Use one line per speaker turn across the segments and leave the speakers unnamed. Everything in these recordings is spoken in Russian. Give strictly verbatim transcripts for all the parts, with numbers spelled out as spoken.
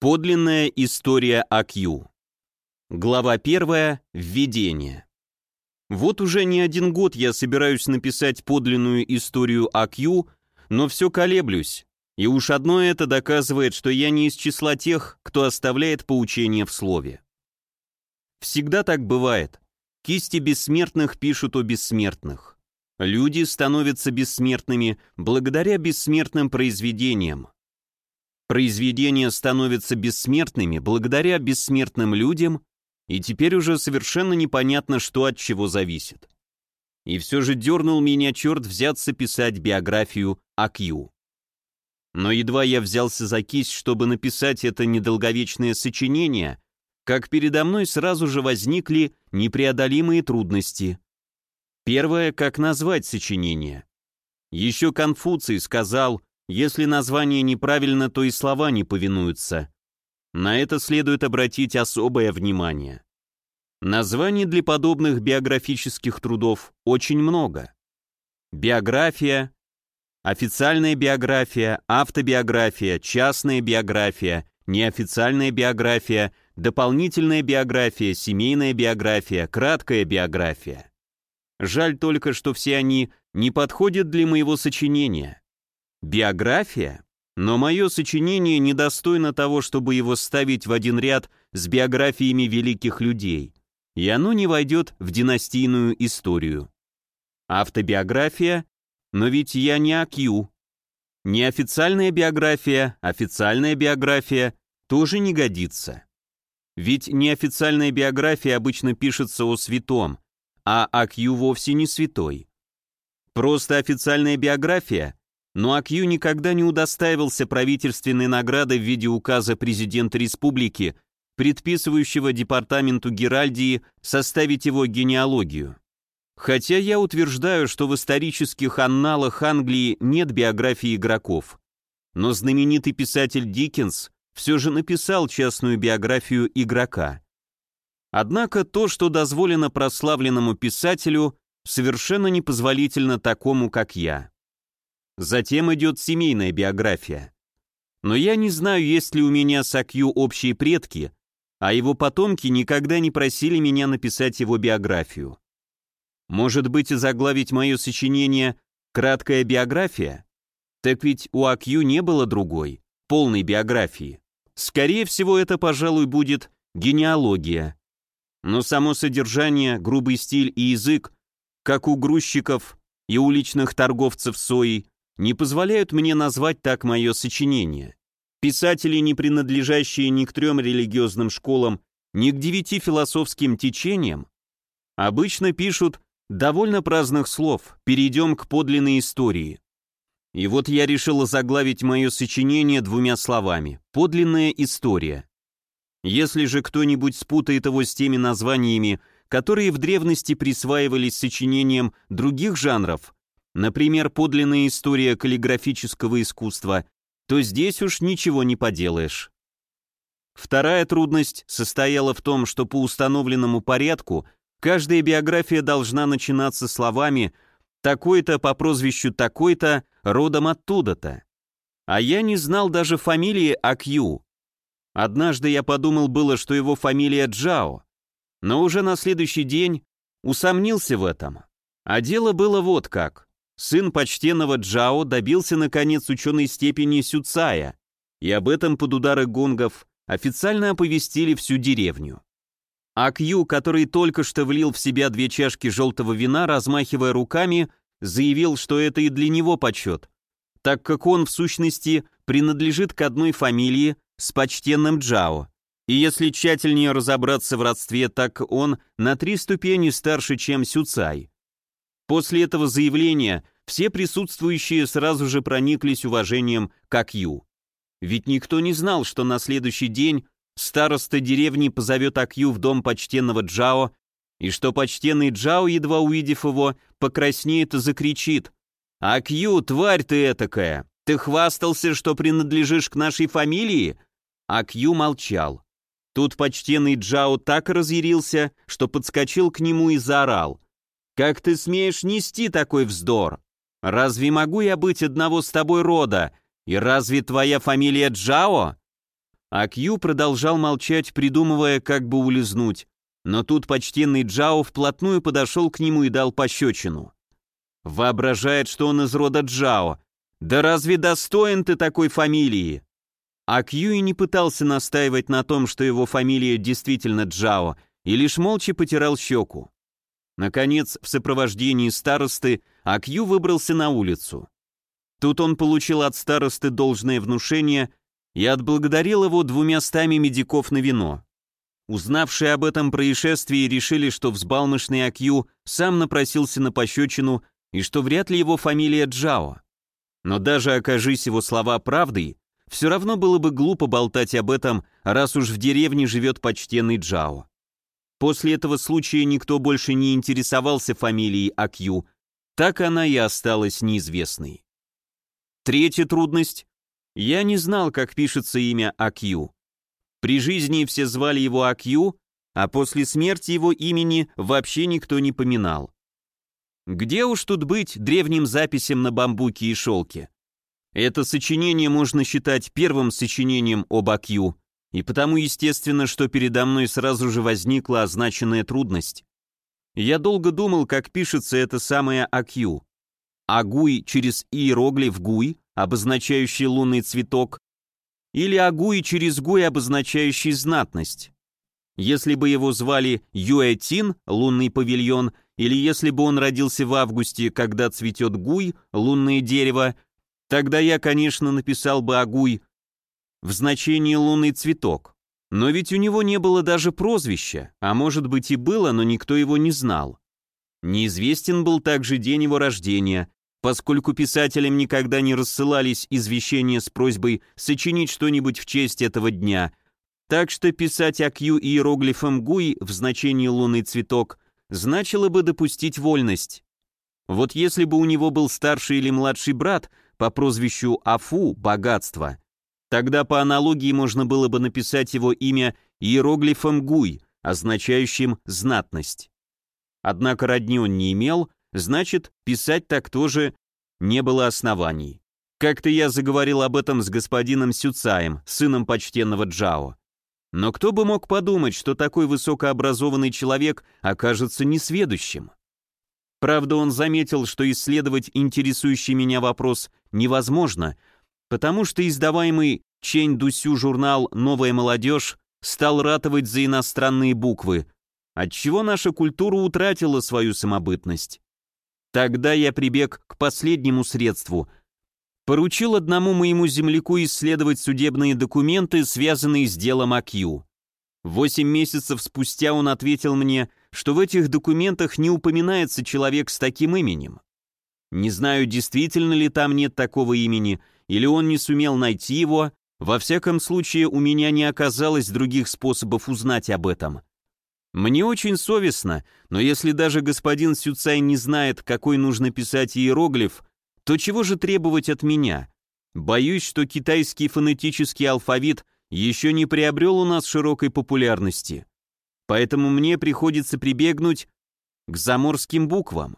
Подлинная история А Кью. Глава первая. Введение. Вот уже не один год я собираюсь написать подлинную историю А Кью, но все колеблюсь. И уж одно это доказывает, что я не из числа тех, кто оставляет поучения в слове. Всегда так бывает. Кисти бессмертных пишут о бессмертных. Люди становятся бессмертными благодаря бессмертным произведениям. Произведения становятся бессмертными благодаря бессмертным людям, и теперь уже совершенно непонятно, что от чего зависит. И все же дернул меня черт взяться писать биографию А Кью. Но едва я взялся за кисть, чтобы написать это недолговечное сочинение, как передо мной сразу же возникли непреодолимые трудности. Первое, как назвать сочинение. Еще Конфуций сказал: если название неправильно, то и слова не повинуются. На это следует обратить особое внимание. Названий для подобных биографических трудов очень много. Биография, официальная биография, автобиография, частная биография, неофициальная биография, дополнительная биография, семейная биография, краткая биография. Жаль только, что все они не подходят для моего сочинения. Биография? Но мое сочинение недостойно того, чтобы его ставить в один ряд с биографиями великих людей, и оно не войдет в династийную историю. Автобиография? Но ведь я не А Кью. Неофициальная биография, официальная биография тоже не годится. Ведь неофициальная биография обычно пишется о святом, а А Кью вовсе не святой. Просто официальная биография? Но А Кью никогда не удостаивался правительственной награды в виде указа президента республики, предписывающего департаменту Геральдии составить его генеалогию. Хотя я утверждаю, что в исторических анналах Англии нет биографии игроков, но знаменитый писатель Диккенс все же написал частную биографию игрока. Однако то, что дозволено прославленному писателю, совершенно непозволительно такому, как я. Затем идет семейная биография. Но я не знаю, есть ли у меня с А Кью общие предки, а его потомки никогда не просили меня написать его биографию. Может быть, и заглавить мое сочинение «Краткая биография»? Так ведь у А Кью не было другой, полной биографии. Скорее всего, это, пожалуй, будет генеалогия. Но само содержание, грубый стиль и язык, как у грузчиков и уличных торговцев соей, не позволяют мне назвать так мое сочинение. Писатели, не принадлежащие ни к трем религиозным школам, ни к девяти философским течениям, обычно пишут довольно праздных слов: перейдем к подлинной истории. И вот я решил заглавить мое сочинение двумя словами: подлинная история. Если же кто-нибудь спутает его с теми названиями, которые в древности присваивались сочинениям других жанров, например, подлинная история каллиграфического искусства, то здесь уж ничего не поделаешь. Вторая трудность состояла в том, что по установленному порядку каждая биография должна начинаться словами «такой-то по прозвищу такой-то, родом оттуда-то». А я не знал даже фамилии А Кью. Однажды я подумал было, что его фамилия Джао, но уже на следующий день усомнился в этом. А дело было вот как. Сын почтенного Джао добился наконец ученой степени сюцая, и об этом под удары гонгов официально оповестили всю деревню. А Кью, который только что влил в себя две чашки желтого вина, размахивая руками, заявил, что это и для него почет, так как он, в сущности, принадлежит к одной фамилии с почтенным Джао, и если тщательнее разобраться в родстве, так он на три ступени старше, чем Сюцай. После этого заявления все присутствующие сразу же прониклись уважением к А Кью. Ведь никто не знал, что на следующий день староста деревни позовет А Кью в дом почтенного Джао, и что почтенный Джао, едва увидев его, покраснеет и закричит: «А Кью, тварь ты этакая! Ты хвастался, что принадлежишь к нашей фамилии?» А Кью молчал. Тут почтенный Джао так разъярился, что подскочил к нему и заорал: «Как ты смеешь нести такой вздор? Разве могу я быть одного с тобой рода? И разве твоя фамилия Джао?» А Кью продолжал молчать, придумывая, как бы улизнуть, но тут почтенный Джао вплотную подошел к нему и дал пощечину. Воображает, что он из рода Джао. Да разве достоин ты такой фамилии? А Кью и не пытался настаивать на том, что его фамилия действительно Джао, и лишь молча потирал щеку. Наконец, в сопровождении старосты, Акью выбрался на улицу. Тут он получил от старосты должное внушение и отблагодарил его двумя стами медиков на вино. Узнавшие об этом происшествии решили, что взбалмошный Акью сам напросился на пощечину и что вряд ли его фамилия Джао. Но даже окажись его слова правдой, все равно было бы глупо болтать об этом, раз уж в деревне живет почтенный Джао. После этого случая никто больше не интересовался фамилией Акью, так она и осталась неизвестной. Третья трудность. Я не знал, как пишется имя Акью. При жизни все звали его Акью, а после смерти его имени вообще никто не поминал. Где уж тут быть древним записям на бамбуке и шелке? Это сочинение можно считать первым сочинением об Акью, и потому естественно, что передо мной сразу же возникла означенная трудность. Я долго думал, как пишется это самое Акью. Агуй через иероглиф Гуй, обозначающий лунный цветок, или Агуй через Гуй, обозначающий знатность. Если бы его звали Юэтин, лунный павильон, или если бы он родился в августе, когда цветет Гуй, лунное дерево, тогда я, конечно, написал бы Агуй в значении лунный цветок. Но ведь у него не было даже прозвища, а может быть и было, но никто его не знал. Неизвестен был также день его рождения, поскольку писателям никогда не рассылались извещения с просьбой сочинить что-нибудь в честь этого дня, так что писать Акью иероглифом Гуй в значении лунный цветок значило бы допустить вольность. Вот если бы у него был старший или младший брат по прозвищу Афу, богатство, тогда по аналогии можно было бы написать его имя иероглифом Гуй, означающим знатность. Однако родни он не имел, значит, писать так тоже не было оснований. Как-то я заговорил об этом с господином Сюцаем, сыном почтенного Джао. Но кто бы мог подумать, что такой высокообразованный человек окажется несведущим? Правда, он заметил, что исследовать интересующий меня вопрос невозможно, потому что издаваемый Чэнь Дусю журнал «Новая молодежь» стал ратовать за иностранные буквы, отчего наша культура утратила свою самобытность. Тогда я прибег к последнему средству. Поручил одному моему земляку исследовать судебные документы, связанные с делом Акью. Восемь месяцев спустя он ответил мне, что в этих документах не упоминается человек с таким именем. Не знаю, действительно ли там нет такого имени, или он не сумел найти его, во всяком случае у меня не оказалось других способов узнать об этом. Мне очень совестно, но если даже господин Сюцай не знает, какой нужно писать иероглиф, то чего же требовать от меня? Боюсь, что китайский фонетический алфавит еще не приобрел у нас широкой популярности. Поэтому мне приходится прибегнуть к заморским буквам.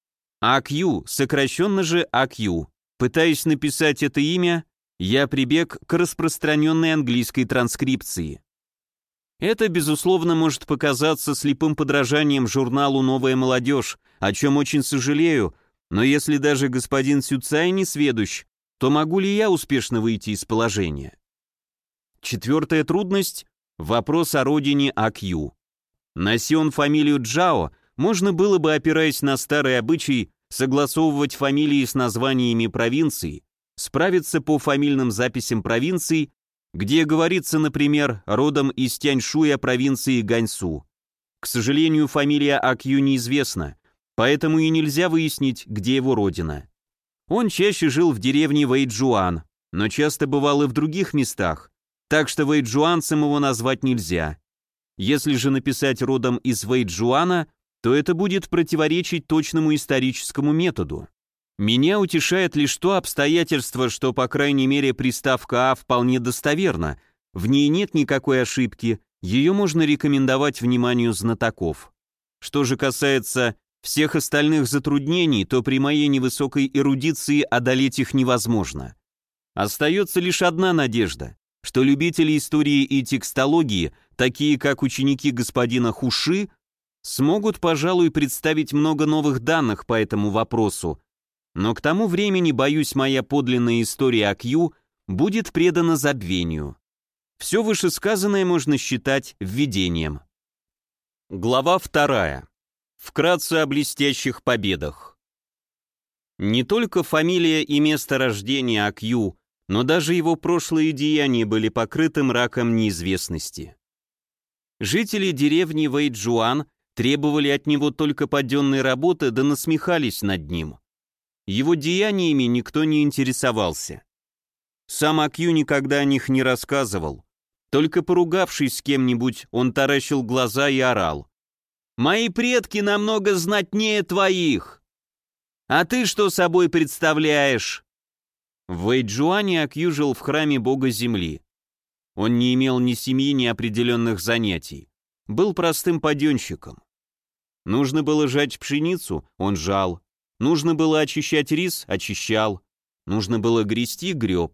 Акью, сокращенно же Акью. Пытаясь написать это имя, я прибег к распространенной английской транскрипции. Это, безусловно, может показаться слепым подражанием журналу «Новая молодежь», о чем очень сожалею, но если даже господин Сюцай не сведущ, то могу ли я успешно выйти из положения? Четвертая трудность – вопрос о родине Акью. Носи он фамилию Джао, можно было бы, опираясь на старый обычай, согласовывать фамилии с названиями провинций, справиться по фамильным записям провинций, где говорится, например, родом из Тяньшуя провинции Ганьсу. К сожалению, фамилия Акью неизвестна, поэтому и нельзя выяснить, где его родина. Он чаще жил в деревне Вэйчжуан, но часто бывал и в других местах, так что вэйчжуанцем его назвать нельзя. Если же написать родом из Вэйчжуана, то это будет противоречить точному историческому методу. Меня утешает лишь то обстоятельство, что, по крайней мере, приставка «а» вполне достоверна, в ней нет никакой ошибки, ее можно рекомендовать вниманию знатоков. Что же касается всех остальных затруднений, то при моей невысокой эрудиции одолеть их невозможно. Остается лишь одна надежда что любители истории и текстологии, такие как ученики господина Хуши, смогут, пожалуй, представить много новых данных по этому вопросу, но к тому времени, боюсь, моя подлинная история о Кью будет предана забвению. Все вышесказанное можно считать введением. Глава вторая. Вкратце о блестящих победах. Не только фамилия и место рождения Акью, но даже его прошлые деяния были покрыты мраком неизвестности. Жители деревни Вэйчжуан требовали от него только паденной работы, да насмехались над ним. Его деяниями никто не интересовался. Сам Акью никогда о них не рассказывал. Только поругавшись с кем-нибудь, он таращил глаза и орал: «Мои предки намного знатнее твоих! А ты что собой представляешь?» В Вэйчжуане Акью жил в храме бога земли. Он не имел ни семьи, ни определенных занятий. Был простым паденщиком. Нужно было жать пшеницу, он жал. Нужно было очищать рис, очищал. Нужно было грести, греб.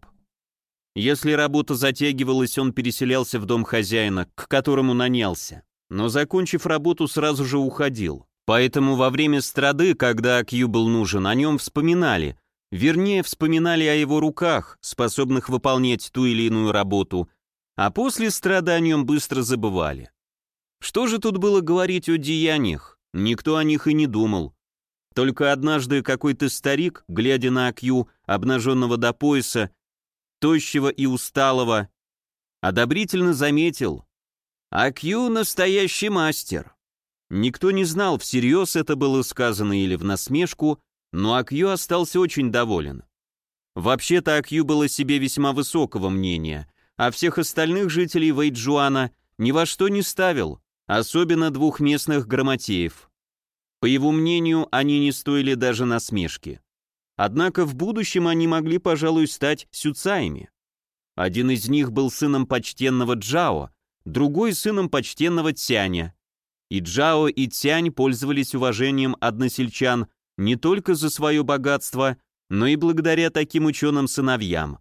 Если работа затягивалась, он переселялся в дом хозяина, к которому нанялся. Но, закончив работу, сразу же уходил. Поэтому во время страды, когда Акью был нужен, о нем вспоминали. Вернее, вспоминали о его руках, способных выполнять ту или иную работу, а после страды о нем быстро забывали. Что же тут было говорить о деяниях? Никто о них и не думал. Только однажды какой-то старик, глядя на Акью, обнаженного до пояса, тощего и усталого, одобрительно заметил: «Акью — настоящий мастер». Никто не знал, всерьез это было сказано или в насмешку, но Акью остался очень доволен. Вообще-то Акью был о себе весьма высокого мнения, а всех остальных жителей Вэйчжуана ни во что не ставил, особенно двух местных грамотеев. По его мнению, они не стоили даже насмешки. Однако в будущем они могли, пожалуй, стать сюцаями. Один из них был сыном почтенного Джао, другой — сыном почтенного Цяня. И Джао, и Цянь пользовались уважением односельчан не только за свое богатство, но и благодаря таким ученым сыновьям.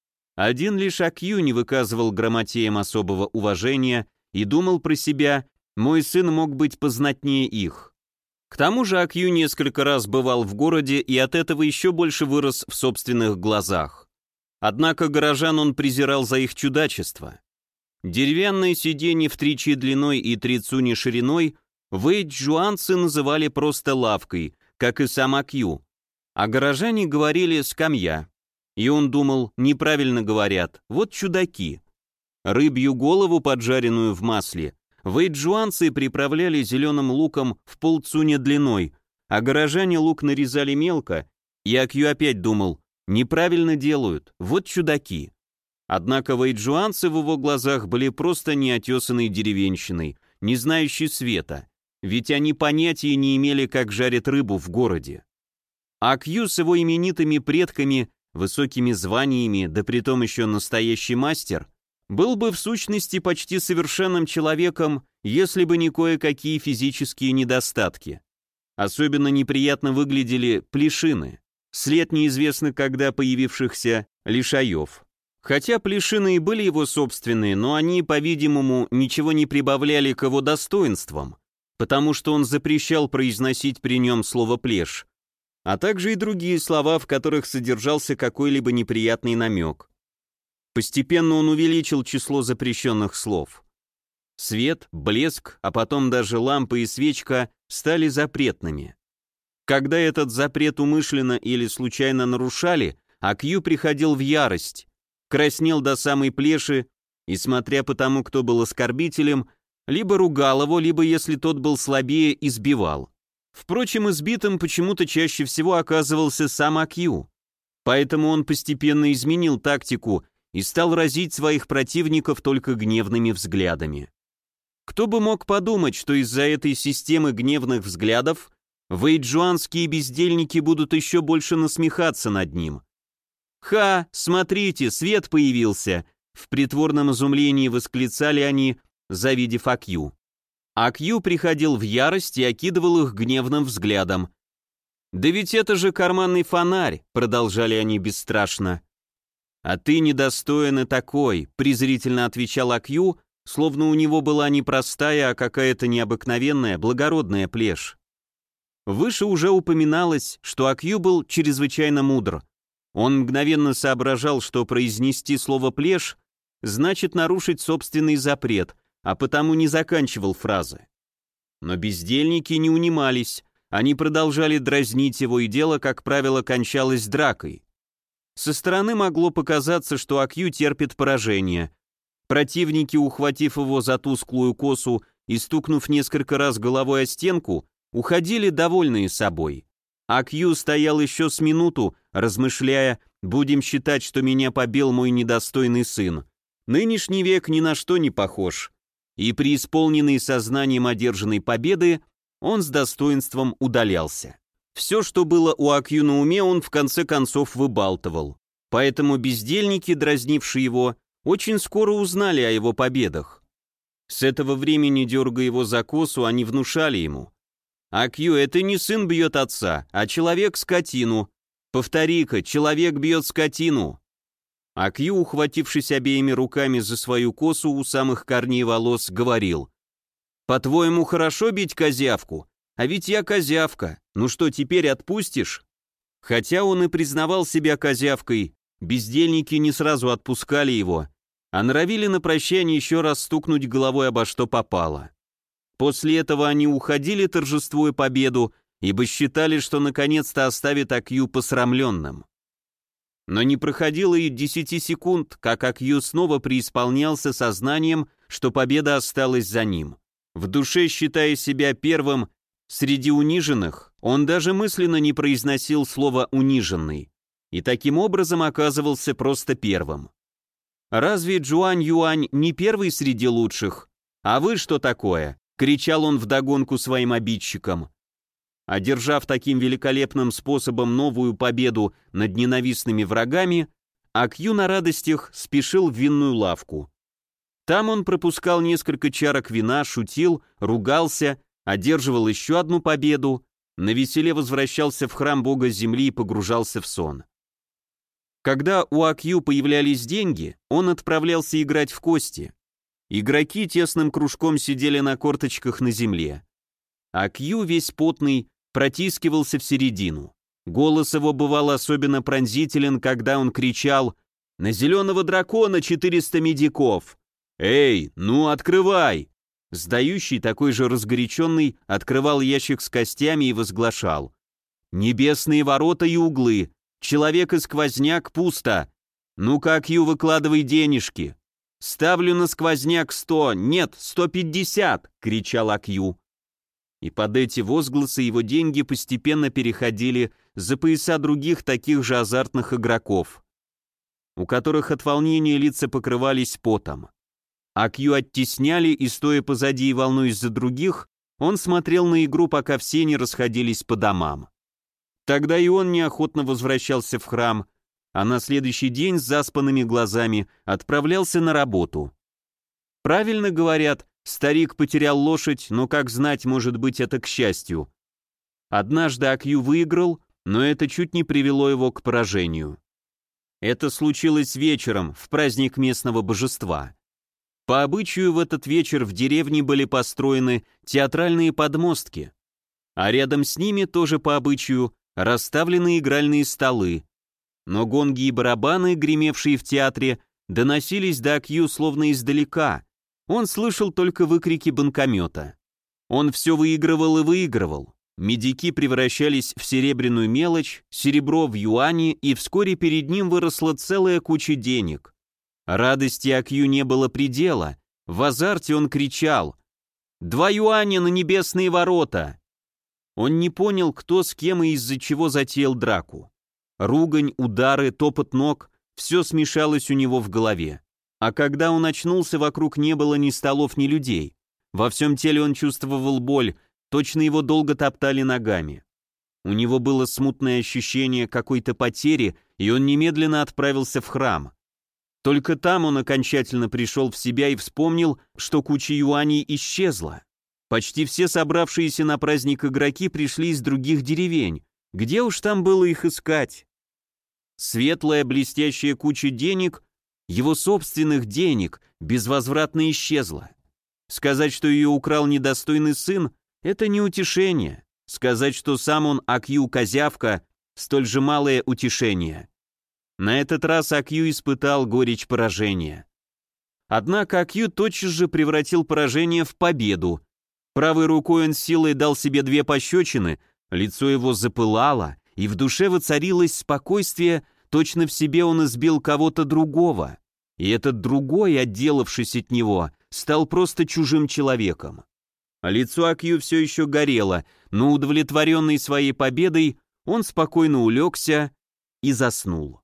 Один лишь Акью не выказывал грамотеям особого уважения и думал про себя: «Мой сын мог быть познатнее их». К тому же Акью несколько раз бывал в городе и от этого еще больше вырос в собственных глазах. Однако горожан он презирал за их чудачество. Деревянные сиденья в три чи длиной и три цуни шириной вэйчжуанцы называли просто лавкой, как и сам Акью, а горожане говорили «скамья». И он думал: неправильно говорят, вот чудаки. Рыбью голову, поджаренную в масле, вэйчжуанцы приправляли зеленым луком в полцуня длиной, а горожане лук нарезали мелко, и Акью опять думал: неправильно делают, вот чудаки. Однако вэйчжуанцы в его глазах были просто неотесанной деревенщиной, не знающей света, ведь они понятия не имели, как жарят рыбу в городе. Акью с его именитыми предками, высокими званиями, да притом еще настоящий мастер, был бы в сущности почти совершенным человеком, если бы не кое-какие физические недостатки. Особенно неприятно выглядели плешины, след неизвестно когда появившихся лишаев. Хотя плешины и были его собственные, но они, по-видимому, ничего не прибавляли к его достоинствам, потому что он запрещал произносить при нем слово «плешь», а также и другие слова, в которых содержался какой-либо неприятный намек. Постепенно он увеличил число запрещенных слов. Свет, блеск, а потом даже лампа и свечка стали запретными. Когда этот запрет умышленно или случайно нарушали, Акью приходил в ярость, краснел до самой плеши и, смотря по тому, кто был оскорбителем, либо ругал его, либо, если тот был слабее, избивал. Впрочем, избитым почему-то чаще всего оказывался сам Акью, поэтому он постепенно изменил тактику и стал разить своих противников только гневными взглядами. Кто бы мог подумать, что из-за этой системы гневных взглядов вэйчжуанские бездельники будут еще больше насмехаться над ним. «Ха, смотрите, свет появился!» В притворном изумлении восклицали они, завидев Акью. Акью приходил в ярость и окидывал их гневным взглядом. «Да ведь это же карманный фонарь!» — продолжали они бесстрашно. «А ты недостоин и такой», — презрительно отвечал Акью, словно у него была не простая, а какая-то необыкновенная, благородная плешь. Выше уже упоминалось, что Акью был чрезвычайно мудр. Он мгновенно соображал, что произнести слово «плешь» значит нарушить собственный запрет, а потому не заканчивал фразы. Но бездельники не унимались, они продолжали дразнить его, и дело, как правило, кончалось дракой. Со стороны могло показаться, что Акью терпит поражение. Противники, ухватив его за тусклую косу и стукнув несколько раз головой о стенку, уходили довольные собой. Акью стоял еще с минуту, размышляя: «Будем считать, что меня побил мой недостойный сын. Нынешний век ни на что не похож». И преисполненный сознанием одержанной победы, он с достоинством удалялся. Все, что было у Акью на уме, он в конце концов выбалтывал. Поэтому бездельники, дразнившие его, очень скоро узнали о его победах. С этого времени, дергая его за косу, они внушали ему: «Акью, это не сын бьет отца, а человек скотину. Повтори-ка, человек бьет скотину». Акью, ухватившись обеими руками за свою косу у самых корней волос, говорил: «По-твоему, хорошо бить козявку? А ведь я козявка. Ну что, теперь отпустишь?» Хотя он и признавал себя козявкой, бездельники не сразу отпускали его, а норовили на прощание еще раз стукнуть головой обо что попало. После этого они уходили, торжествуя победу, ибо считали, что наконец-то оставят Акью посрамленным. Но не проходило и десяти секунд, как Акью снова преисполнялся сознанием, что победа осталась за ним. В душе, считая себя первым среди униженных, он даже мысленно не произносил слово «униженный», и таким образом оказывался просто первым. «Разве Джуань Юань не первый среди лучших? А вы что такое?» — кричал он вдогонку своим обидчикам. Одержав таким великолепным способом новую победу над ненавистными врагами, Акью на радостях спешил в винную лавку. Там он пропускал несколько чарок вина, шутил, ругался, одерживал еще одну победу, навеселе возвращался в храм бога земли и погружался в сон. Когда у Акью появлялись деньги, он отправлялся играть в кости. Игроки тесным кружком сидели на корточках на земле. Акью, весь потный, протискивался в середину. Голос его бывал особенно пронзителен, когда он кричал: «На зеленого дракона четыреста медиков! Эй, ну открывай!» Сдающий, такой же разгоряченный, открывал ящик с костями и возглашал: «Небесные ворота и углы! Человек и сквозняк пусто! Ну-ка, Акью, выкладывай денежки!» «Ставлю на сквозняк сто, нет, сто пятьдесят!» — кричал Акью. И под эти возгласы его деньги постепенно переходили за пояса других таких же азартных игроков, у которых от волнения лица покрывались потом. Акью оттесняли, и, стоя позади и волнуясь за других, он смотрел на игру, пока все не расходились по домам. Тогда и он неохотно возвращался в храм, а на следующий день с заспанными глазами отправлялся на работу. Правильно говорят, старик потерял лошадь, но как знать, может быть, это к счастью. Однажды Акью выиграл, но это чуть не привело его к поражению. Это случилось вечером, в праздник местного божества. По обычаю в этот вечер в деревне были построены театральные подмостки, а рядом с ними, тоже по обычаю, расставлены игральные столы. Но гонги и барабаны, гремевшие в театре, доносились до Акью словно издалека. Он слышал только выкрики банкомета. Он все выигрывал и выигрывал. Медики превращались в серебряную мелочь, серебро в юани, и вскоре перед ним выросла целая куча денег. Радости Акью не было предела. В азарте он кричал: «Два юаня на небесные ворота!» Он не понял, кто с кем и из-за чего затеял драку. Ругань, удары, топот ног — все смешалось у него в голове. А когда он очнулся, вокруг не было ни столов, ни людей. Во всем теле он чувствовал боль, точно его долго топтали ногами. У него было смутное ощущение какой-то потери, и он немедленно отправился в храм. Только там он окончательно пришел в себя и вспомнил, что куча юаней исчезла. Почти все собравшиеся на праздник игроки пришли из других деревень. Где уж там было их искать? Светлая блестящая куча денег, его собственных денег, безвозвратно исчезла. Сказать, что ее украл недостойный сын, это не утешение. Сказать, что сам он Акью козявка, столь же малое утешение. На этот раз Акью испытал горечь поражения. Однако Акью тотчас же превратил поражение в победу. Правой рукой он силой дал себе две пощечины, лицо его запылало, и в душе воцарилось спокойствие, точно в себе он избил кого-то другого. И этот другой, отделавшись от него, стал просто чужим человеком. Лицо Акью все еще горело, но удовлетворенный своей победой, он спокойно улегся и заснул.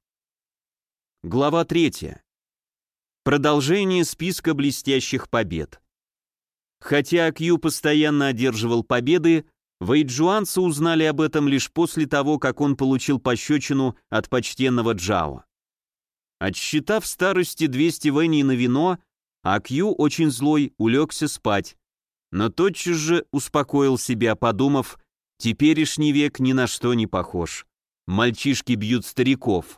Глава третья. Продолжение списка блестящих побед. Хотя Акью постоянно одерживал победы, вэйджуанцы узнали об этом лишь после того, как он получил пощечину от почтенного Джао. Отсчитав в старости двести вэней на вино, Акью, очень злой, улегся спать, но тотчас же успокоил себя, подумав, теперешний век ни на что не похож. Мальчишки бьют стариков.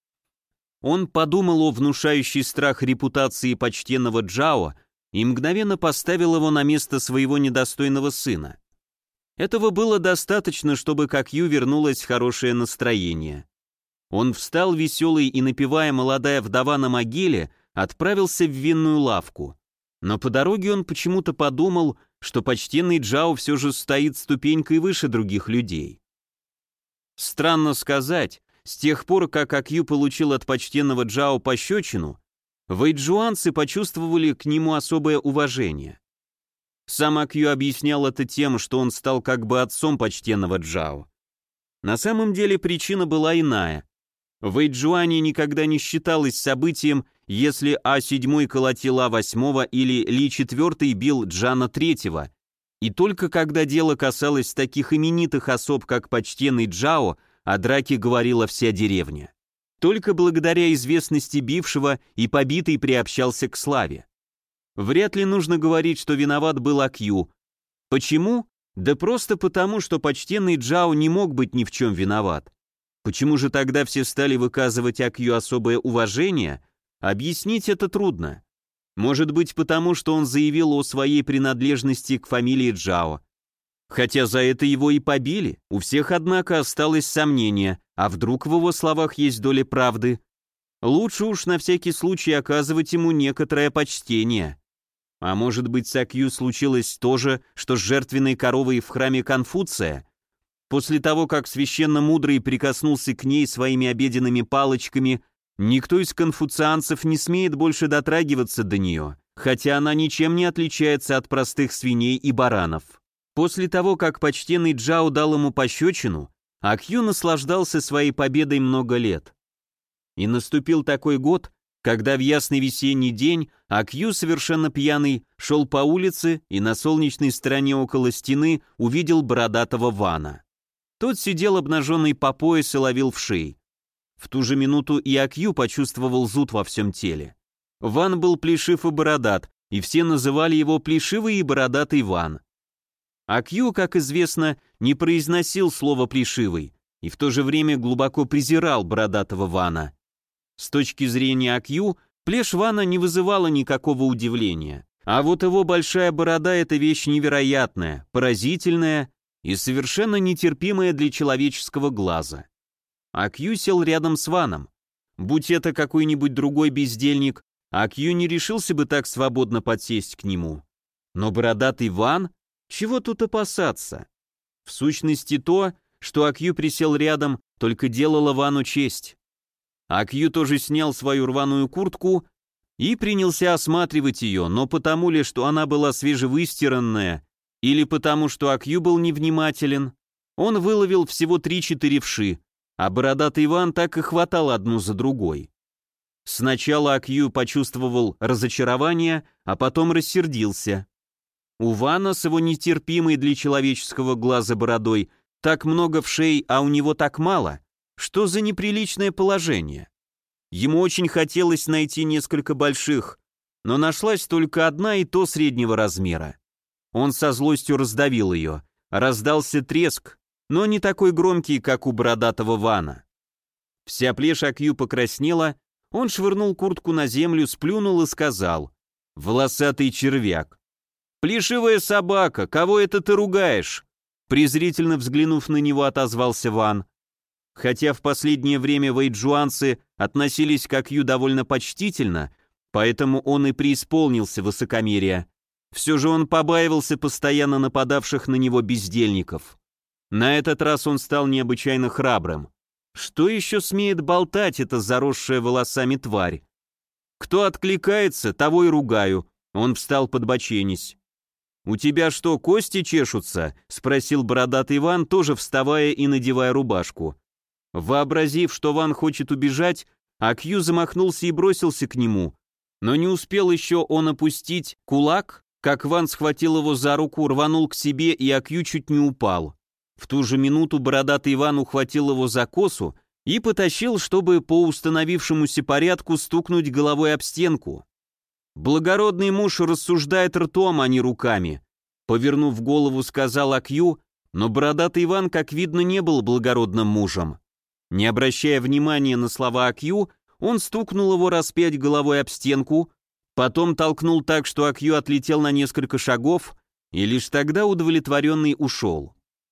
Он подумал о внушающей страх репутации почтенного Джао и мгновенно поставил его на место своего недостойного сына. Этого было достаточно, чтобы к Акью вернулось хорошее настроение. Он встал веселый и, напевая «Молодая вдова на могиле», отправился в винную лавку. Но по дороге он почему-то подумал, что почтенный Джао все же стоит ступенькой выше других людей. Странно сказать, с тех пор, как Акью получил от почтенного Джао пощечину, вэйджуанцы почувствовали к нему особое уважение. Сам Акью объяснял это тем, что он стал как бы отцом почтенного Джао. На самом деле причина была иная. В Вэйджуане никогда не считалось событием, если А седьмой колотил А восьмого или Ли четвертый бил Джана третьего, и только когда дело касалось таких именитых особ, как почтенный Джао, о драке говорила вся деревня. Только благодаря известности бившего и побитый приобщался к славе. Вряд ли нужно говорить, что виноват был Акью. Почему? Да просто потому, что почтенный Джао не мог быть ни в чем виноват. Почему же тогда все стали выказывать Акью особое уважение? Объяснить это трудно. Может быть, потому что он заявил о своей принадлежности к фамилии Джао. Хотя за это его и побили, у всех, однако, осталось сомнение, а вдруг в его словах есть доля правды? Лучше уж на всякий случай оказывать ему некоторое почтение. А может быть, с Акью случилось то же, что с жертвенной коровой в храме Конфуция? После того, как священно-мудрый прикоснулся к ней своими обеденными палочками, никто из конфуцианцев не смеет больше дотрагиваться до нее, хотя она ничем не отличается от простых свиней и баранов. После того, как почтенный Джао дал ему пощечину, Акью наслаждался своей победой много лет. И наступил такой год, когда в ясный весенний день Акью, совершенно пьяный, шел по улице и на солнечной стороне около стены увидел бородатого Вана. Тот сидел обнаженный по пояс и ловил вшей. В ту же минуту и Акью почувствовал зуд во всем теле. Ван был плешив и бородат, и все называли его плешивый и бородатый Ван. Акью, как известно, не произносил слово «плешивый» и в то же время глубоко презирал бородатого Вана. С точки зрения Акью, плешь Вана не вызывала никакого удивления, а вот его большая борода — это вещь невероятная, поразительная и совершенно нетерпимая для человеческого глаза. Акью сел рядом с Ваном. Будь это какой-нибудь другой бездельник, Акью не решился бы так свободно подсесть к нему. Но бородатый Ван? Чего тут опасаться? В сущности то, что Акью присел рядом, только делало Вану честь. Акью тоже снял свою рваную куртку и принялся осматривать ее, но потому ли, что она была свежевыстиранная, или потому, что Акью был невнимателен, он выловил всего три-четыре вши, а бородатый Иван так и хватал одну за другой. Сначала Акью почувствовал разочарование, а потом рассердился. У Вана с его нетерпимой для человеческого глаза бородой так много вшей, а у него так мало. Что за неприличное положение? Ему очень хотелось найти несколько больших, но нашлась только одна, и то среднего размера. Он со злостью раздавил ее. Раздался треск, но не такой громкий, как у бородатого Вана. Вся плешь Акью покраснела, он швырнул куртку на землю, сплюнул и сказал: «Волосатый червяк». «Плешивая собака, кого это ты ругаешь?» Презрительно взглянув на него, отозвался Ван. Хотя в последнее время вэйджуанцы относились к Акью довольно почтительно, поэтому он и преисполнился высокомерия. Все же он побаивался постоянно нападавших на него бездельников. На этот раз он стал необычайно храбрым. Что еще смеет болтать эта заросшая волосами тварь? Кто откликается, того и ругаю. Он встал подбоченясь. «У тебя что, кости чешутся?» — спросил бородатый Ван, тоже вставая и надевая рубашку. Вообразив, что Ван хочет убежать, Акью замахнулся и бросился к нему. Но не успел еще он опустить кулак, как Ван схватил его за руку, рванул к себе, и Акью чуть не упал. В ту же минуту бородатый Иван ухватил его за косу и потащил, чтобы по установившемуся порядку стукнуть головой об стенку. «Благородный муж рассуждает ртом, а не руками», — повернув голову, сказал Акью, но бородатый Иван, как видно, не был благородным мужем. Не обращая внимания на слова Акью, он стукнул его раз пять головой об стенку, потом толкнул так, что Акью отлетел на несколько шагов, и лишь тогда удовлетворенный ушел.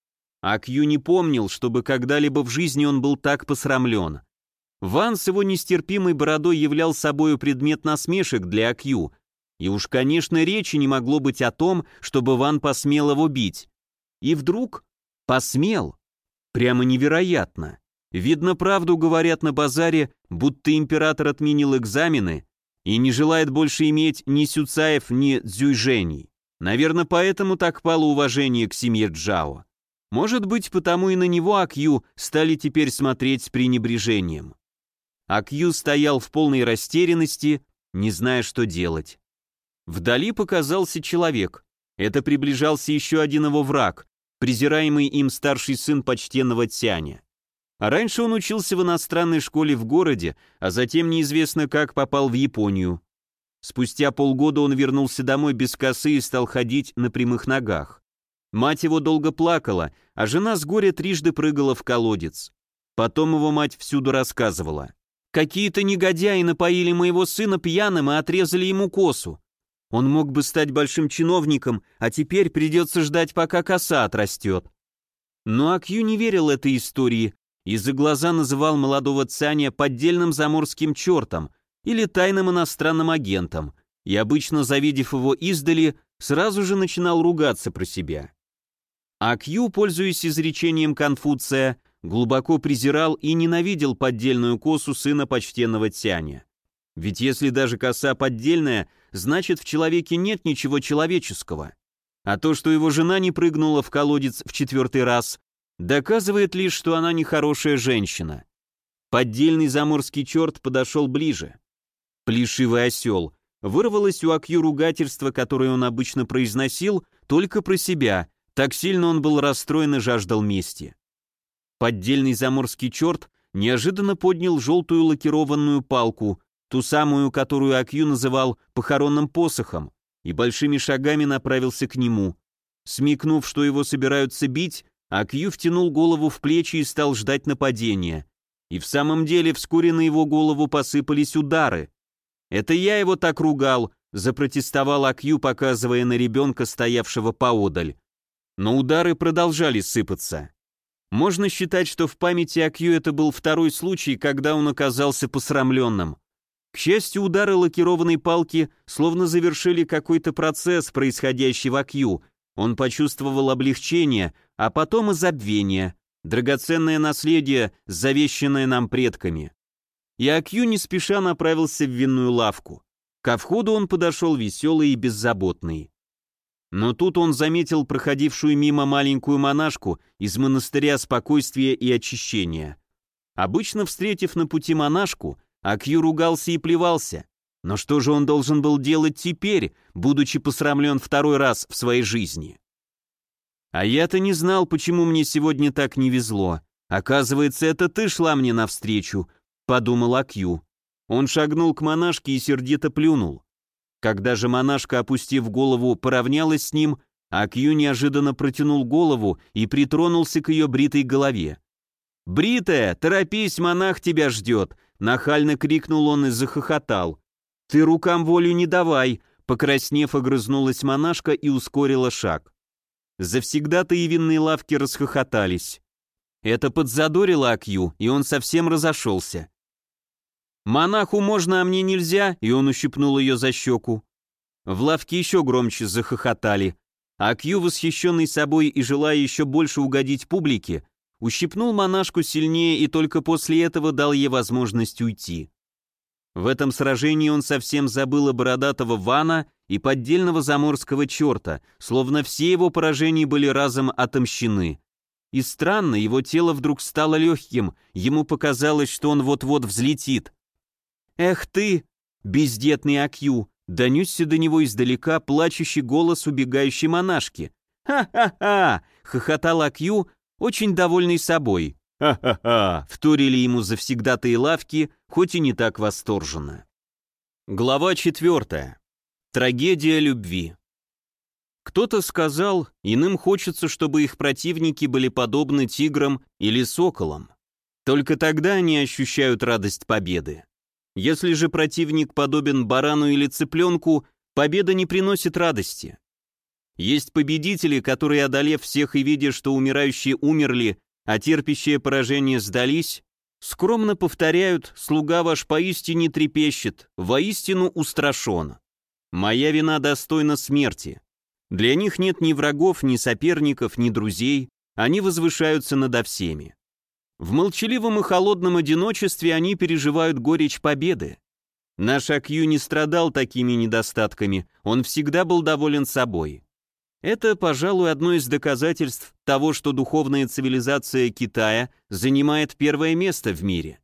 Акью не помнил, чтобы когда-либо в жизни он был так посрамлен. Ван с его нестерпимой бородой являл собою предмет насмешек для Акью, и уж, конечно, речи не могло быть о том, чтобы Ван посмел его бить. И вдруг посмел. Прямо невероятно. Видно, правду говорят на базаре, будто император отменил экзамены и не желает больше иметь ни Сюцаев, ни Цзюйжэней. Наверное, поэтому так пало уважение к семье Джао. Может быть, потому и на него Акью стали теперь смотреть с пренебрежением. Акью стоял в полной растерянности, не зная, что делать. Вдали показался человек. Это приближался еще один его враг, презираемый им старший сын почтенного Цяня. А раньше он учился в иностранной школе в городе, а затем неизвестно как попал в Японию. Спустя полгода он вернулся домой без косы и стал ходить на прямых ногах. Мать его долго плакала, а жена с горя трижды прыгала в колодец. Потом его мать всюду рассказывала. «Какие-то негодяи напоили моего сына пьяным и отрезали ему косу. Он мог бы стать большим чиновником, а теперь придется ждать, пока коса отрастет». Но Акью не верил этой истории и за глаза называл молодого Цаня поддельным заморским чертом или тайным иностранным агентом, и обычно, завидев его издали, сразу же начинал ругаться про себя. Акью, пользуясь изречением Конфуция, глубоко презирал и ненавидел поддельную косу сына почтенного Цяня. Ведь если даже коса поддельная, значит в человеке нет ничего человеческого. А то, что его жена не прыгнула в колодец в четвертый раз, доказывает лишь, что она нехорошая женщина. Поддельный заморский черт подошел ближе. Плешивый осел. Вырвалось у Акью ругательство, которое он обычно произносил только про себя. Так сильно он был расстроен и жаждал мести. Поддельный заморский черт неожиданно поднял желтую лакированную палку, ту самую, которую Акью называл похоронным посохом, и большими шагами направился к нему. Смекнув, что его собираются бить, Акью втянул голову в плечи и стал ждать нападения. И в самом деле вскоре на его голову посыпались удары. «Это я его так ругал», — запротестовал Акью, показывая на ребенка, стоявшего поодаль. Но удары продолжали сыпаться. Можно считать, что в памяти Акью это был второй случай, когда он оказался посрамленным. К счастью, удары лакированной палки словно завершили какой-то процесс, происходящий в Акью. Он почувствовал облегчение, а потом и забвение, драгоценное наследие, завещанное нам предками. И Акью не спеша направился в винную лавку. Ко входу он подошел веселый и беззаботный. Но тут он заметил проходившую мимо маленькую монашку из монастыря спокойствия и очищения. Обычно, встретив на пути монашку, Акью ругался и плевался. Но что же он должен был делать теперь, будучи посрамлен второй раз в своей жизни? «А я-то не знал, почему мне сегодня так не везло. Оказывается, это ты шла мне навстречу», — подумал Акью. Он шагнул к монашке и сердито плюнул. Когда же монашка, опустив голову, поравнялась с ним, Акью неожиданно протянул голову и притронулся к ее бритой голове. «Бритая, торопись, монах тебя ждет!» — нахально крикнул он и захохотал. «Ты рукам волю не давай!» — покраснев, огрызнулась монашка и ускорила шаг. Завсегдатаи винной лавки расхохотались. Это подзадорило Акью, и он совсем разошелся. «Монаху можно, а мне нельзя», и он ущипнул ее за щеку. В лавке еще громче захохотали. Акью, восхищенный собой и желая еще больше угодить публике, ущипнул монашку сильнее и только после этого дал ей возможность уйти. В этом сражении он совсем забыл о бородатого Вана и поддельного заморского черта, словно все его поражения были разом отомщены. И странно, его тело вдруг стало легким, ему показалось, что он вот-вот взлетит. «Эх ты, бездетный Акью!» — донесся до него издалека плачущий голос убегающей монашки. «Ха-ха-ха!» — хохотал Акью, очень довольный собой. «Ха-ха-ха!» — вторили ему завсегдатаи лавки, хоть и не так восторженно. Глава четвертая. Трагедия любви. Кто-то сказал, иным хочется, чтобы их противники были подобны тиграм или соколам. Только тогда они ощущают радость победы. Если же противник подобен барану или цыпленку, победа не приносит радости. Есть победители, которые, одолев всех и видя, что умирающие умерли, а терпящие поражение сдались, скромно повторяют: «Слуга ваш поистине трепещет, воистину устрашен. Моя вина достойна смерти». Для них нет ни врагов, ни соперников, ни друзей, они возвышаются надо всеми. В молчаливом и холодном одиночестве они переживают горечь победы. Наш Акью не страдал такими недостатками, он всегда был доволен собой. Это, пожалуй, одно из доказательств того, что духовная цивилизация Китая занимает первое место в мире.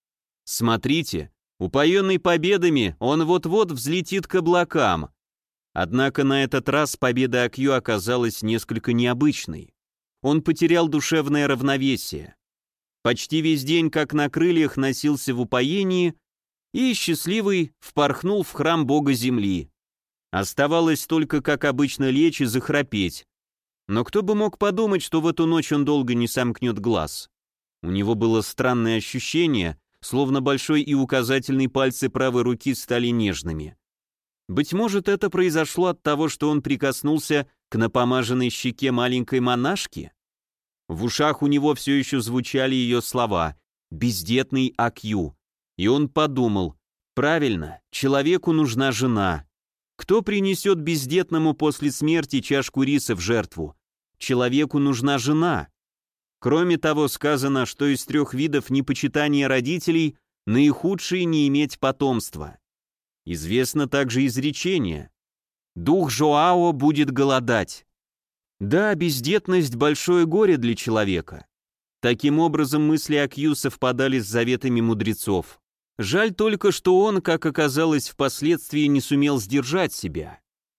Смотрите, упоенный победами, он вот-вот взлетит к облакам. Однако на этот раз победа Акью оказалась несколько необычной. Он потерял душевное равновесие. Почти весь день, как на крыльях, носился в упоении и, счастливый, впорхнул в храм бога земли. Оставалось только, как обычно, лечь и захрапеть. Но кто бы мог подумать, что в эту ночь он долго не сомкнет глаз. У него было странное ощущение, словно большой и указательный пальцы правой руки стали нежными. Быть может, это произошло от того, что он прикоснулся к напомаженной щеке маленькой монашки? В ушах у него все еще звучали ее слова «бездетный Акью», и он подумал: правильно, человеку нужна жена. Кто принесет бездетному после смерти чашку риса в жертву? Человеку нужна жена. Кроме того, сказано, что из трех видов непочитания родителей наихудшее не иметь потомства. Известно также изречение: «Дух Жоао будет голодать». Да, бездетность – большое горе для человека. Таким образом, мысли Акью совпадали с заветами мудрецов. Жаль только, что он, как оказалось впоследствии, не сумел сдержать себя.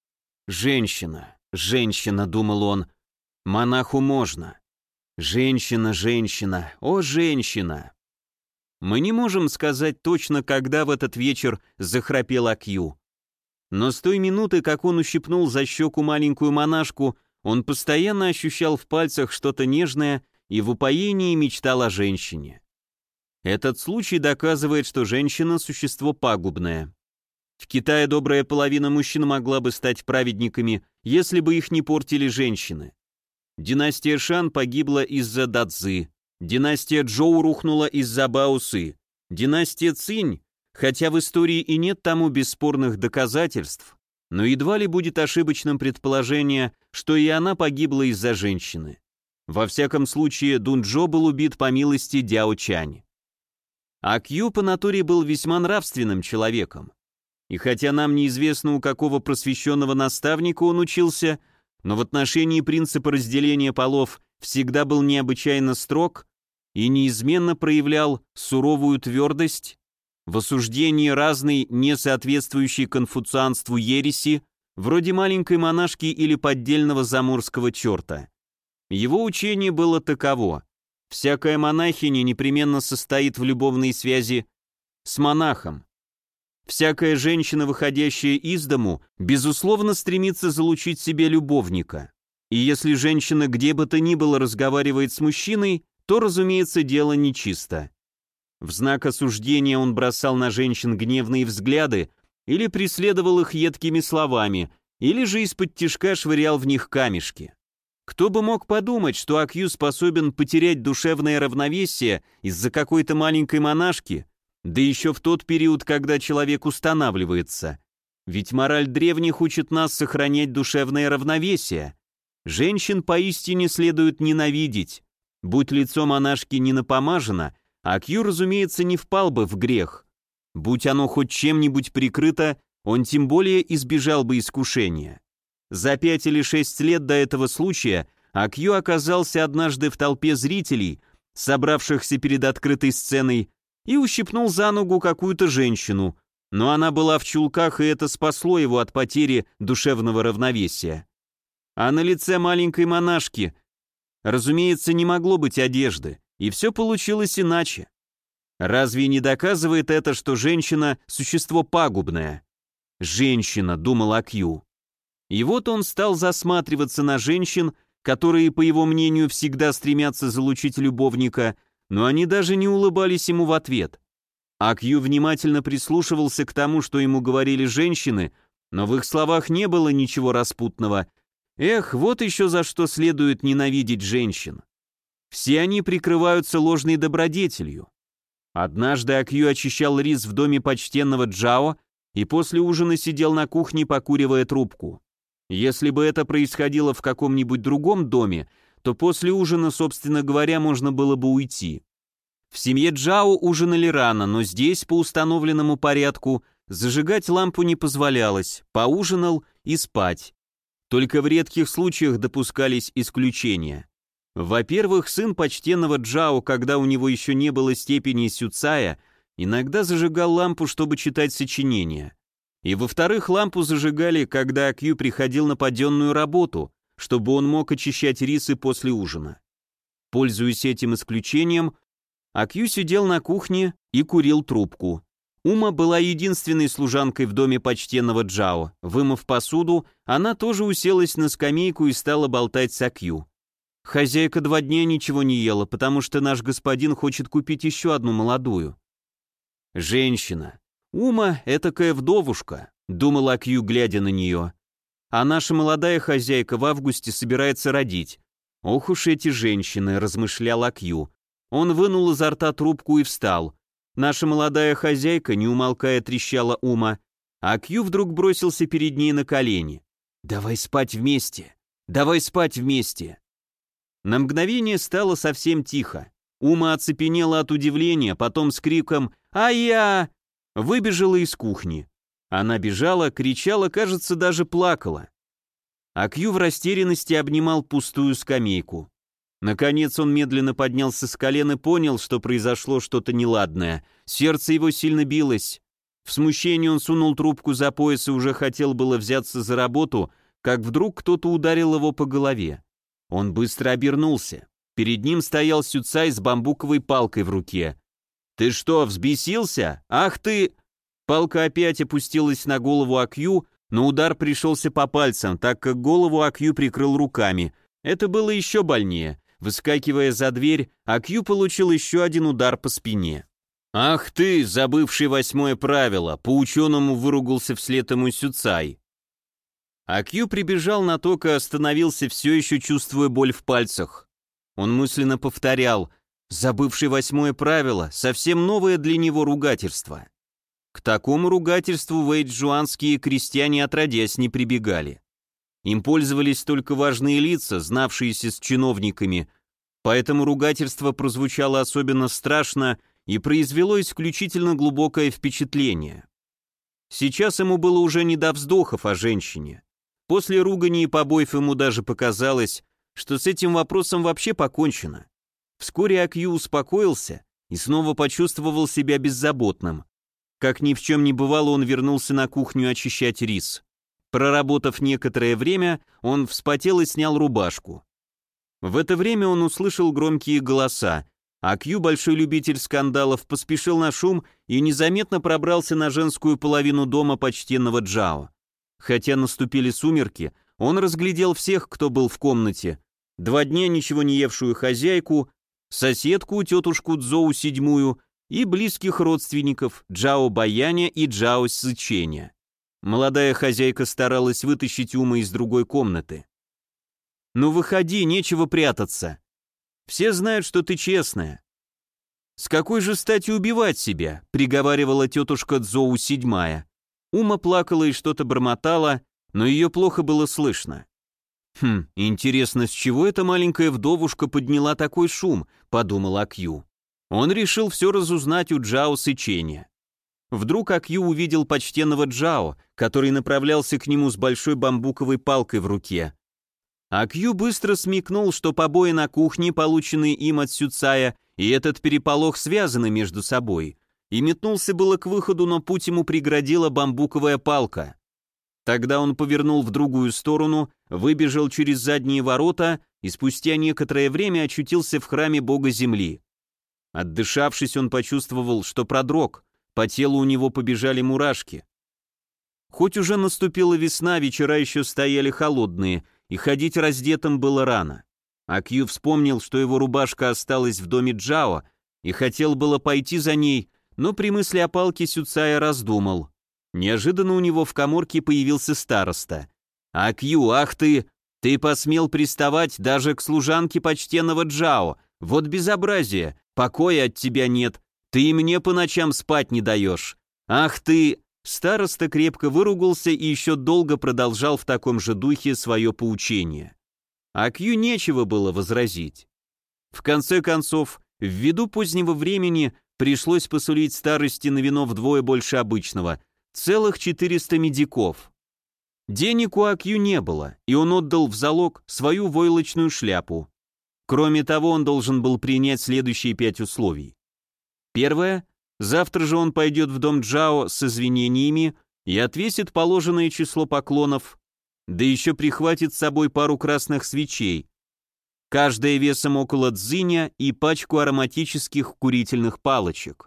«Женщина, женщина», — думал он, — «монаху можно. Женщина, женщина, о, женщина». Мы не можем сказать точно, когда в этот вечер захрапел Акью. Но с той минуты, как он ущипнул за щеку маленькую монашку, он постоянно ощущал в пальцах что-то нежное и в упоении мечтал о женщине. Этот случай доказывает, что женщина – существо пагубное. В Китае добрая половина мужчин могла бы стать праведниками, если бы их не портили женщины. Династия Шан погибла из-за Дацзы, династия Джоу рухнула из-за Баосы, династия Цинь, хотя в истории и нет тому бесспорных доказательств, но едва ли будет ошибочным предположение, что и она погибла из-за женщины. Во всяком случае, Дунчжо был убит по милости Дяо Чань. Акью по натуре был весьма нравственным человеком. И хотя нам неизвестно, у какого просвещенного наставника он учился, но в отношении принципа разделения полов всегда был необычайно строг и неизменно проявлял суровую твердость в осуждении разной, не соответствующей конфуцианству ереси, вроде маленькой монашки или поддельного заморского черта. Его учение было таково: всякая монахиня непременно состоит в любовной связи с монахом. Всякая женщина, выходящая из дому, безусловно стремится залучить себе любовника. И если женщина где бы то ни было разговаривает с мужчиной, то, разумеется, дело нечисто. В знак осуждения он бросал на женщин гневные взгляды или преследовал их едкими словами, или же из-под тишка швырял в них камешки. Кто бы мог подумать, что Акью способен потерять душевное равновесие из-за какой-то маленькой монашки, да еще в тот период, когда человек устанавливается. Ведь мораль древних учит нас сохранять душевное равновесие. Женщин поистине следует ненавидеть. Будь лицо монашки не напомажено, Акью, разумеется, не впал бы в грех. Будь оно хоть чем-нибудь прикрыто, он тем более избежал бы искушения. За пять или шесть лет до этого случая Акью оказался однажды в толпе зрителей, собравшихся перед открытой сценой, и ущипнул за ногу какую-то женщину, но она была в чулках, и это спасло его от потери душевного равновесия. А на лице маленькой монашки, разумеется, не могло быть одежды, и все получилось иначе. Разве не доказывает это, что женщина – существо пагубное? «Женщина», – думал Акью. И вот он стал засматриваться на женщин, которые, по его мнению, всегда стремятся залучить любовника, но они даже не улыбались ему в ответ. Акью внимательно прислушивался к тому, что ему говорили женщины, но в их словах не было ничего распутного. Эх, вот еще за что следует ненавидеть женщин. Все они прикрываются ложной добродетелью. Однажды Акью очищал рис в доме почтенного Джао и после ужина сидел на кухне, покуривая трубку. Если бы это происходило в каком-нибудь другом доме, то после ужина, собственно говоря, можно было бы уйти. В семье Джао ужинали рано, но здесь, по установленному порядку, зажигать лампу не позволялось, поужинал и спать. Только в редких случаях допускались исключения. Во-первых, сын почтенного Джао, когда у него еще не было степени сюцая, иногда зажигал лампу, чтобы читать сочинения. И во-вторых, лампу зажигали, когда Акью приходил на паденную работу, чтобы он мог очищать рисы после ужина. Пользуясь этим исключением, Акью сидел на кухне и курил трубку. Ума была единственной служанкой в доме почтенного Джао. Вымыв посуду, она тоже уселась на скамейку и стала болтать с Акью. «Хозяйка два дня ничего не ела, потому что наш господин хочет купить еще одну молодую». «Женщина. Ума — этакая вдовушка», — думал Акью, глядя на нее. «А наша молодая хозяйка в августе собирается родить. Ох уж эти женщины», — размышлял Акью. Он вынул изо рта трубку и встал. Наша молодая хозяйка, не умолкая, трещала Ума. Акью вдруг бросился перед ней на колени. «Давай спать вместе! Давай спать вместе!» На мгновение стало совсем тихо. Ума оцепенела от удивления, потом с криком «Ай-я!» выбежала из кухни. Она бежала, кричала, кажется, даже плакала. Акью в растерянности обнимал пустую скамейку. Наконец он медленно поднялся с колен и понял, что произошло что-то неладное. Сердце его сильно билось. В смущении он сунул трубку за пояс и уже хотел было взяться за работу, как вдруг кто-то ударил его по голове. Он быстро обернулся. Перед ним стоял сюцай с бамбуковой палкой в руке. «Ты что, взбесился? Ах ты!» Палка опять опустилась на голову Акью, но удар пришелся по пальцам, так как голову Акью прикрыл руками. Это было еще больнее. Выскакивая за дверь, Акью получил еще один удар по спине. «Ах ты, забывший восьмое правило!» — по-ученому выругался вслед ему сюцай. Акью прибежал на ток и остановился, все еще чувствуя боль в пальцах. Он мысленно повторял: забывший восьмое правило, совсем новое для него ругательство. К такому ругательству вэйчжуанские крестьяне отродясь не прибегали. Им пользовались только важные лица, знавшиеся с чиновниками, поэтому ругательство прозвучало особенно страшно и произвело исключительно глубокое впечатление. Сейчас ему было уже не до вздохов о женщине. После ругани и побоев ему даже показалось, что с этим вопросом вообще покончено. Вскоре Акью успокоился и снова почувствовал себя беззаботным. Как ни в чем не бывало, он вернулся на кухню очищать рис. Проработав некоторое время, он вспотел и снял рубашку. В это время он услышал громкие голоса. Акью, большой любитель скандалов, поспешил на шум и незаметно пробрался на женскую половину дома почтенного Джао. Хотя наступили сумерки, он разглядел всех, кто был в комнате. Два дня ничего не евшую хозяйку, соседку, тетушку Цзоу седьмую и близких родственников Джао Баяня и Джао Сыченя. Молодая хозяйка старалась вытащить Ума из другой комнаты. «Ну выходи, нечего прятаться. Все знают, что ты честная». «С какой же стати убивать себя?» — приговаривала тетушка Цзоу седьмая. Ума плакала и что-то бормотала, но ее плохо было слышно. «Хм, интересно, с чего эта маленькая вдовушка подняла такой шум?» — подумал Акью. Он решил все разузнать у Джао Сыченя. Вдруг Акью увидел почтенного Джао, который направлялся к нему с большой бамбуковой палкой в руке. Акью быстро смекнул, что побои на кухне, полученные им от Сюцая, и этот переполох связаны между собой, и метнулся было к выходу, но путь ему преградила бамбуковая палка. Тогда он повернул в другую сторону, выбежал через задние ворота и спустя некоторое время очутился в храме бога земли. Отдышавшись, он почувствовал, что продрог, по телу у него побежали мурашки. Хоть уже наступила весна, вечера еще стояли холодные, и ходить раздетым было рано. Акью вспомнил, что его рубашка осталась в доме Джао, и хотел было пойти за ней, но при мысли о палке Сюцая раздумал. Неожиданно у него в каморке появился староста. «Акью, ах ты! Ты посмел приставать даже к служанке почтенного Джао! Вот безобразие! Покоя от тебя нет! Ты и мне по ночам спать не даешь! Ах ты!» Староста крепко выругался и еще долго продолжал в таком же духе свое поучение. Акью нечего было возразить. В конце концов, ввиду позднего времени, пришлось посулить старости на вино вдвое больше обычного — целых четыреста медиков. Денег у Акью не было, и он отдал в залог свою войлочную шляпу. Кроме того, он должен был принять следующие пять условий. Первое. Завтра же он пойдет в дом Джао с извинениями и отвесит положенное число поклонов, да еще прихватит с собой пару красных свечей, каждая весом около дзиня и пачку ароматических курительных палочек.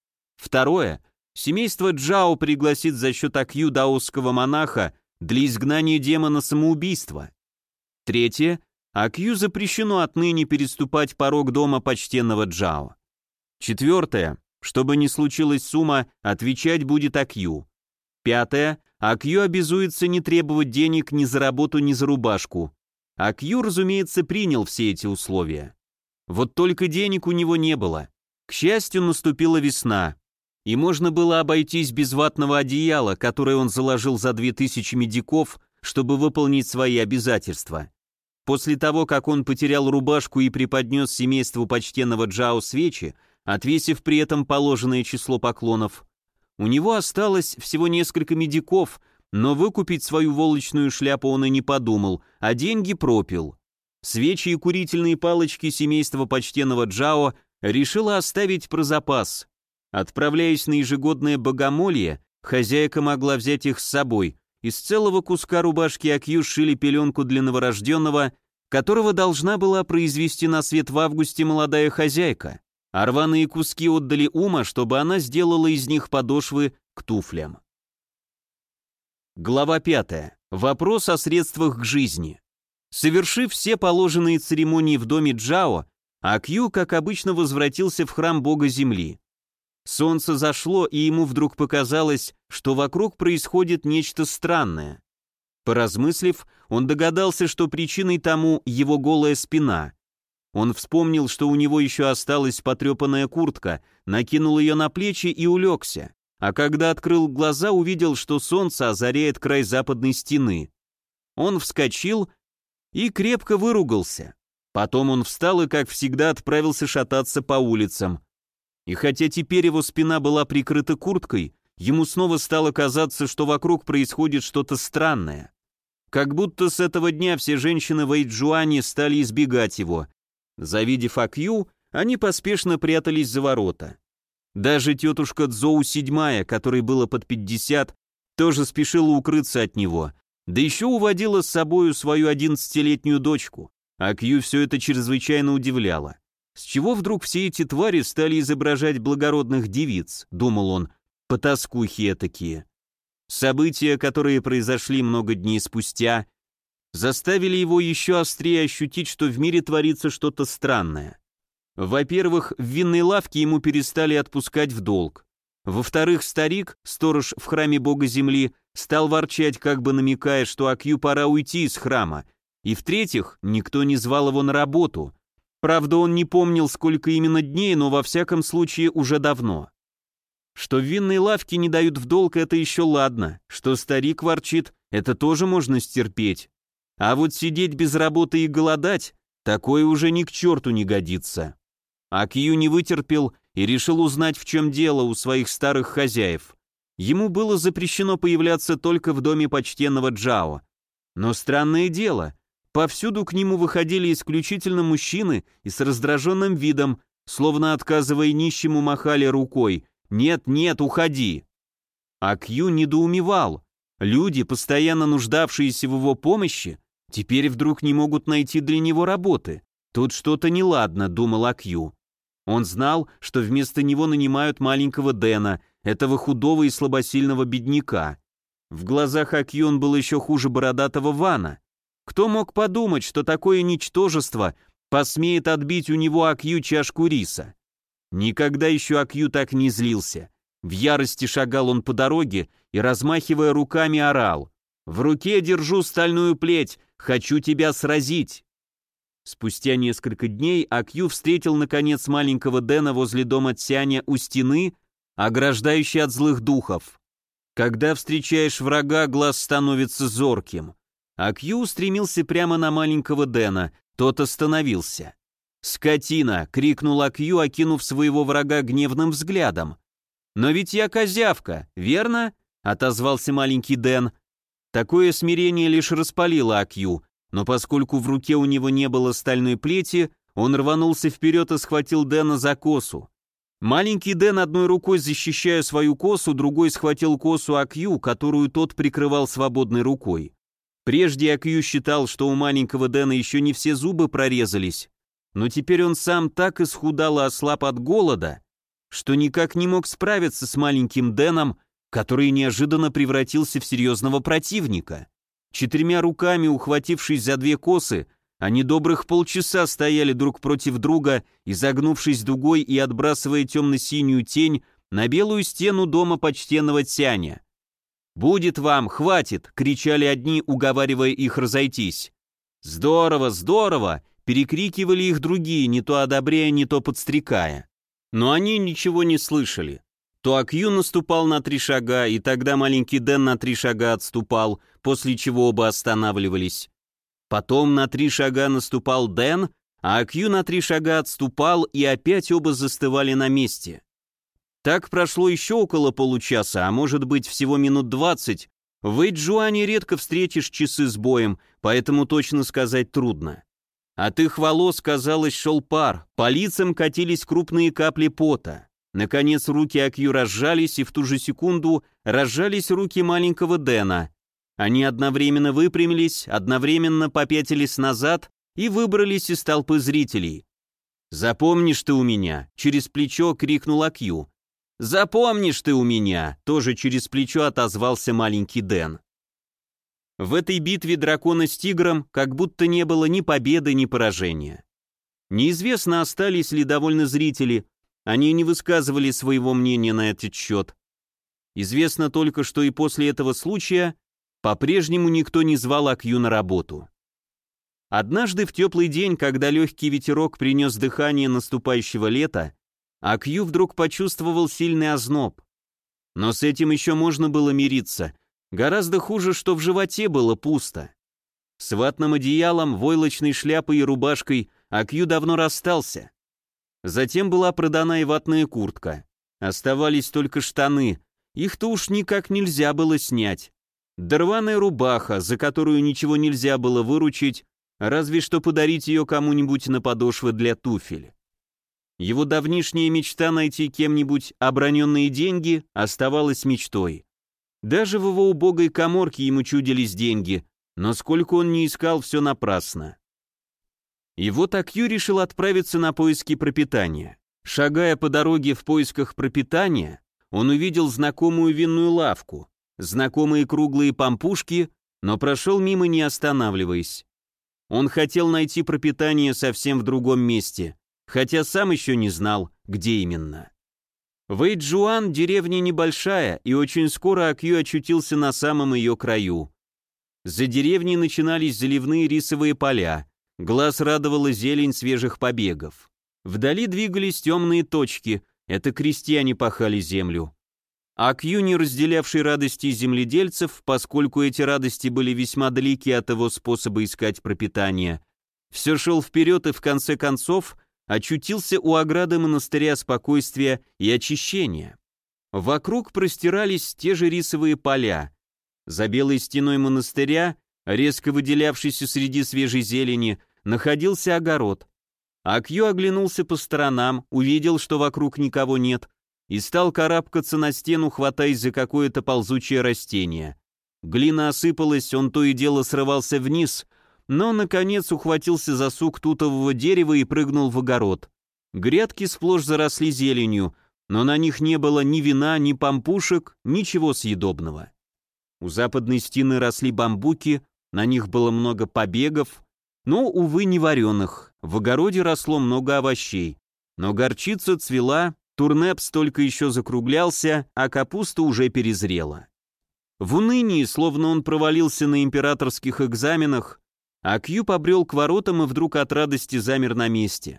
Второе. Семейство Джао пригласит за счет Акью даосского монаха для изгнания демона самоубийства. Третье. Акью запрещено отныне переступать порог дома почтенного Джао. Четвертое. Чтобы не случилось с Ума, отвечать будет Акью. Пятое. Акью обязуется не требовать денег ни за работу, ни за рубашку. Акью, разумеется, принял все эти условия. Вот только денег у него не было. К счастью, наступила весна, и можно было обойтись без ватного одеяла, которое он заложил за две тысячи медиков, чтобы выполнить свои обязательства. После того, как он потерял рубашку и преподнес семейству почтенного Джао свечи, отвесив при этом положенное число поклонов, у него осталось всего несколько медиков, но выкупить свою волочную шляпу он и не подумал, а деньги пропил. Свечи и курительные палочки семейства почтенного Джао решило оставить про запас. Отправляясь на ежегодное богомолье, хозяйка могла взять их с собой. Из целого куска рубашки Акью сшили пеленку для новорожденного, которого должна была произвести на свет в августе молодая хозяйка, а рваные куски отдали Ума, чтобы она сделала из них подошвы к туфлям. Глава пятая. Вопрос о средствах к жизни. Совершив все положенные церемонии в доме Джао, Акью, как обычно, возвратился в храм бога земли. Солнце зашло, и ему вдруг показалось, что вокруг происходит нечто странное. Поразмыслив, он догадался, что причиной тому его голая спина. Он вспомнил, что у него еще осталась потрепанная куртка, накинул ее на плечи и улегся, а когда открыл глаза, увидел, что солнце озаряет край западной стены. Он вскочил и крепко выругался. Потом он встал и, как всегда, отправился шататься по улицам. И хотя теперь его спина была прикрыта курткой, ему снова стало казаться, что вокруг происходит что-то странное. Как будто с этого дня все женщины в Эйджуане стали избегать его. Завидев Акью, они поспешно прятались за ворота. Даже тетушка Цзоу седьмая, которой было под пятьдесят, тоже спешила укрыться от него, да еще уводила с собою свою одиннадцатилетнюю дочку. Акью все это чрезвычайно удивляло. С чего вдруг все эти твари стали изображать благородных девиц, думал он, потаскухи этакие. События, которые произошли много дней спустя, заставили его еще острее ощутить, что в мире творится что-то странное. Во-первых, в винной лавке ему перестали отпускать в долг. Во-вторых, старик, сторож в храме бога земли, стал ворчать, как бы намекая, что Акью пора уйти из храма. И в-третьих, никто не звал его на работу. Правда, он не помнил, сколько именно дней, но во всяком случае уже давно. Что в винной лавке не дают в долг, это еще ладно. Что старик ворчит, это тоже можно стерпеть. А вот сидеть без работы и голодать, такое уже ни к черту не годится. Акью не вытерпел и решил узнать, в чем дело у своих старых хозяев. Ему было запрещено появляться только в доме почтенного Джао. Но странное дело, повсюду к нему выходили исключительно мужчины и с раздраженным видом, словно отказывая нищему махали рукой: «Нет, нет, уходи!» Акью недоумевал. Люди, постоянно нуждавшиеся в его помощи, теперь вдруг не могут найти для него работы. Тут что-то неладно, думал Акью. Он знал, что вместо него нанимают маленького Дэна, этого худого и слабосильного бедняка. В глазах Акью он был еще хуже бородатого Вана. Кто мог подумать, что такое ничтожество посмеет отбить у него Акью чашку риса? Никогда еще Акью так не злился. В ярости шагал он по дороге и, размахивая руками, орал: «В руке держу стальную плеть, хочу тебя сразить!» Спустя несколько дней Акью встретил, наконец, маленького Дэна возле дома Цяня у стены, ограждающей от злых духов. Когда встречаешь врага, глаз становится зорким. Акью устремился прямо на маленького Дэна, тот остановился. «Скотина!» — крикнул Акью, окинув своего врага гневным взглядом. «Но ведь я козявка, верно?» — отозвался маленький Дэн. Такое смирение лишь распалило Акью, но поскольку в руке у него не было стальной плети, он рванулся вперед и схватил Дэна за косу. Маленький Дэн, одной рукой защищая свою косу, другой схватил косу Акью, которую тот прикрывал свободной рукой. Прежде Акью считал, что у маленького Дэна еще не все зубы прорезались, но теперь он сам так исхудал и ослаб от голода, что никак не мог справиться с маленьким Дэном, который неожиданно превратился в серьезного противника. Четырьмя руками, ухватившись за две косы, они добрых полчаса стояли друг против друга, изогнувшись дугой и отбрасывая темно-синюю тень на белую стену дома почтенного Цяня. «Будет вам, хватит!» — кричали одни, уговаривая их разойтись. «Здорово, здорово!» — перекрикивали их другие, не то одобряя, не то подстрекая. Но они ничего не слышали. То Акью наступал на три шага, и тогда маленький Дэн на три шага отступал, после чего оба останавливались. Потом на три шага наступал Дэн, а Акью на три шага отступал, и опять оба застывали на месте. Так прошло еще около получаса, а может быть всего минут двадцать. В Эйджуане редко встретишь часы с боем, поэтому точно сказать трудно. От их волос, казалось, шел пар, по лицам катились крупные капли пота. Наконец руки Акью разжались, и в ту же секунду разжались руки маленького Дэна. Они одновременно выпрямились, одновременно попятились назад и выбрались из толпы зрителей. «Запомнишь ты у меня!» — через плечо крикнул Акью. «Запомнишь ты у меня!» — тоже через плечо отозвался маленький Дэн. В этой битве дракона с тигром как будто не было ни победы, ни поражения. Неизвестно, остались ли довольны зрители, они не высказывали своего мнения на этот счет. Известно только, что и после этого случая по-прежнему никто не звал Акью на работу. Однажды в теплый день, когда легкий ветерок принес дыхание наступающего лета, Акью вдруг почувствовал сильный озноб. Но с этим еще можно было мириться. Гораздо хуже, что в животе было пусто. С ватным одеялом, войлочной шляпой и рубашкой Акью давно расстался. Затем была продана и ватная куртка. Оставались только штаны, их-то уж никак нельзя было снять. Да рваная рубаха, за которую ничего нельзя было выручить, разве что подарить ее кому-нибудь на подошвы для туфель. Его давнишняя мечта найти кем-нибудь оброненные деньги оставалась мечтой. Даже в его убогой каморке ему чудились деньги, но сколько он ни искал, все напрасно. И вот Акью решил отправиться на поиски пропитания. Шагая по дороге в поисках пропитания, он увидел знакомую винную лавку, знакомые круглые пампушки, но прошел мимо, не останавливаясь. Он хотел найти пропитание совсем в другом месте, хотя сам еще не знал, где именно. Вэйчжуан – деревня небольшая, и очень скоро Акью очутился на самом ее краю. За деревней начинались заливные рисовые поля, глаз радовала зелень свежих побегов. Вдали двигались темные точки, это крестьяне пахали землю. Акью, не разделявший радости земледельцев, поскольку эти радости были весьма далеки от его способа искать пропитание, все шел вперед и в конце концов очутился у ограды монастыря спокойствия и очищения. Вокруг простирались те же рисовые поля. За белой стеной монастыря, резко выделявшийся среди свежей зелени, находился огород. Акью оглянулся по сторонам, увидел, что вокруг никого нет, и стал карабкаться на стену, хватаясь за какое-то ползучее растение. Глина осыпалась, он то и дело срывался вниз, но, наконец, ухватился за сук тутового дерева и прыгнул в огород. Грядки сплошь заросли зеленью, но на них не было ни вина, ни пампушек, ничего съедобного. У западной стены росли бамбуки, на них было много побегов, но, увы, не вареных. В огороде росло много овощей, но горчица цвела, турнепс только еще закруглялся, а капуста уже перезрела. В унынии, словно он провалился на императорских экзаменах, Акью побрел к воротам и вдруг от радости замер на месте.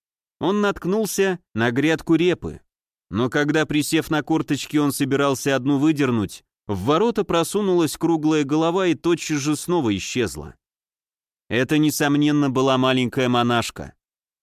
Он наткнулся на грядку репы, но когда, присев на корточки, он собирался одну выдернуть, в ворота просунулась круглая голова и тотчас же снова исчезла. Это, несомненно, была маленькая монашка.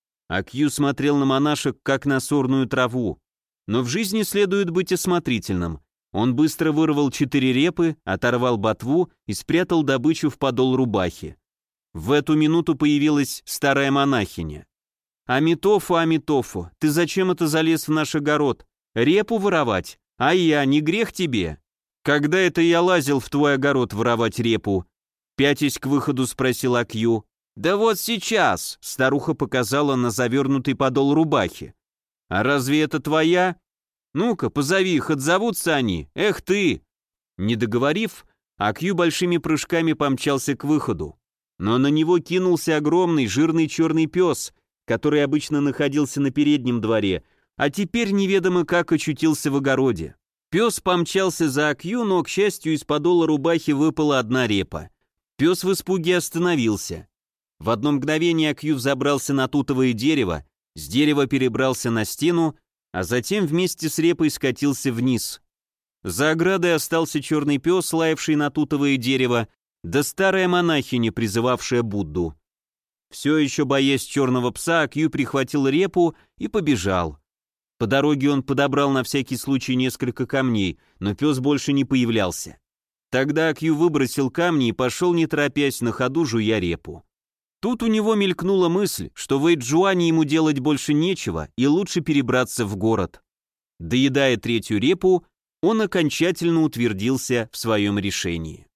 Акью смотрел на монашек, как на сорную траву, но в жизни следует быть осмотрительным. Он быстро вырвал четыре репы, оторвал ботву и спрятал добычу в подол рубахи. В эту минуту появилась старая монахиня. «Амитофу, Амитофу, ты зачем это залез в наш огород? Репу воровать? А я, не грех тебе? Когда это я лазил в твой огород воровать репу?» Пятясь к выходу, спросил Акью. «Да вот сейчас!» — старуха показала на завернутый подол рубахи. «А разве это твоя? Ну-ка, позови их, отзовутся они. Эх ты!» Не договорив, Акью большими прыжками помчался к выходу. Но на него кинулся огромный жирный черный пес, который обычно находился на переднем дворе, а теперь неведомо как очутился в огороде. Пес помчался за Акью, но, к счастью, из подола рубахи выпала одна репа. Пес в испуге остановился. В одно мгновение Акью взобрался на тутовое дерево, с дерева перебрался на стену, а затем вместе с репой скатился вниз. За оградой остался черный пес, лаявший на тутовое дерево, да старая монахиня, призывавшая Будду. Все еще боясь черного пса, Акью прихватил репу и побежал. По дороге он подобрал на всякий случай несколько камней, но пес больше не появлялся. Тогда Акью выбросил камни и пошел, не торопясь, на ходу жуя репу. Тут у него мелькнула мысль, что в Вэйчжуане ему делать больше нечего и лучше перебраться в город. Доедая третью репу, он окончательно утвердился в своем решении.